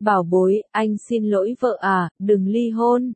Bảo bối, anh xin lỗi vợ à, đừng ly hôn.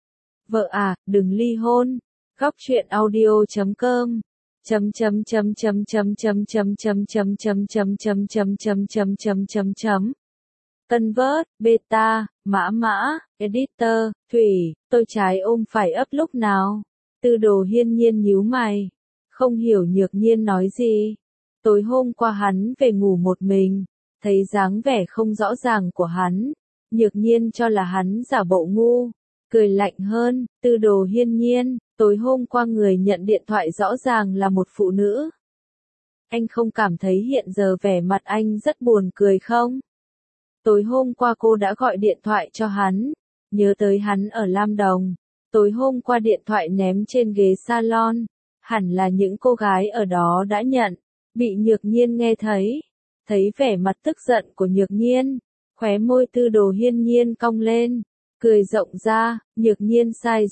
Vợ à, đừng ly hôn. Góc truyện audio.com chấm chấm chấm chấm chấm chấm chấm chấm chấm chấm chấm chấm chấm chấm chấm chấm chấm chấm. Convert, beta, mã mã, editor, Thủy, tôi trái ôm phải ấp lúc nào. Tư Đồ Hiên Nhiên nhíu mày, không hiểu Nhược Nhiên nói gì. Tối hôm qua hắn về ngủ một mình, thấy dáng vẻ không rõ ràng của hắn, Nhược Nhiên cho là hắn giả bộ ngu, cười lạnh hơn, Tư Đồ Hiên Nhiên, tối hôm qua người nhận điện thoại rõ ràng là một phụ nữ. Anh không cảm thấy hiện giờ vẻ mặt anh rất buồn cười không? Tối hôm qua cô đã gọi điện thoại cho hắn, nhớ tới hắn ở Lam Đồng. Tối hôm qua điện thoại ném trên ghế salon, hẳn là những cô gái ở đó đã nhận, bị Nhược Nhiên nghe thấy. Thấy vẻ mặt tức giận của Nhược Nhiên, khóe môi Tư Đồ Hiên Nhiên cong lên, cười rộng ra, Nhược Nhiên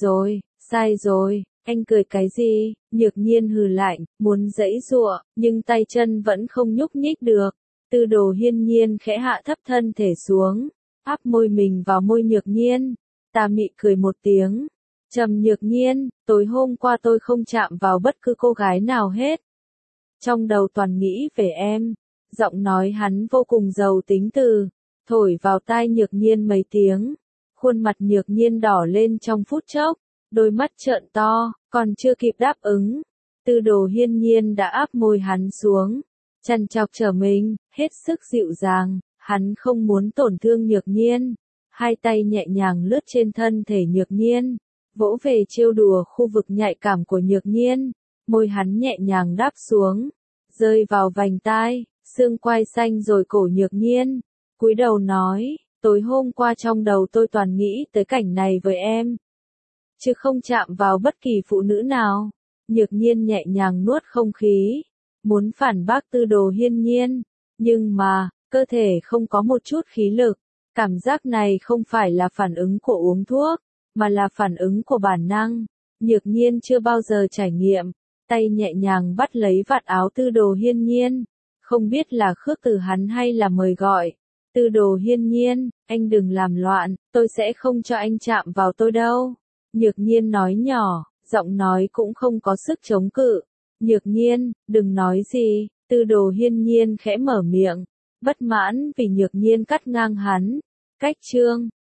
sai rồi, anh cười cái gì? Nhược Nhiên hừ lạnh, muốn giãy giụa, nhưng tay chân vẫn không nhúc nhích được. Tư Đồ Hiên Nhiên khẽ hạ thấp thân thể xuống, áp môi mình vào môi Nhược Nhiên, tà mị cười một tiếng. Trầm Nhược Nhiên, tối hôm qua tôi không chạm vào bất cứ cô gái nào hết. Trong đầu toàn nghĩ về em. Giọng nói hắn vô cùng giàu tính từ, thổi vào tai Nhược Nhiên mấy tiếng. Khuôn mặt Nhược Nhiên đỏ lên trong phút chốc, đôi mắt trợn to, còn chưa kịp đáp ứng. Tư Đồ Hiên Nhiên đã áp môi hắn xuống, chằn chọc trở mình, hết sức dịu dàng, hắn không muốn tổn thương Nhược Nhiên. Hai tay nhẹ nhàng lướt trên thân thể Nhược Nhiên, vỗ về trêu đùa khu vực nhạy cảm của Nhược Nhiên, môi hắn nhẹ nhàng đáp xuống, rơi vào vành tai, xương quai xanh rồi cổ Nhược Nhiên, cúi đầu nói, tối hôm qua trong đầu tôi toàn nghĩ tới cảnh này với em, chứ không chạm vào bất kỳ phụ nữ nào. Nhược Nhiên nhẹ nhàng nuốt không khí, muốn phản bác Tư Đồ Hiên Nhiên, nhưng mà, cơ thể không có một chút khí lực, cảm giác này không phải là phản ứng của uống thuốc, mà là phản ứng của bản năng. Nhược Nhiên chưa bao giờ trải nghiệm, tay nhẹ nhàng bắt lấy vạt áo Tư Đồ Hiên Nhiên, không biết là khước từ hắn hay là mời gọi. Tư Đồ Hiên Nhiên, anh đừng làm loạn, tôi sẽ không cho anh chạm vào tôi đâu. Nhược Nhiên nói nhỏ, giọng nói cũng không có sức chống cự. Nhược Nhiên, đừng nói gì. Tư Đồ Hiên Nhiên khẽ mở miệng, bất mãn vì Nhược Nhiên cắt ngang hắn. Cách chương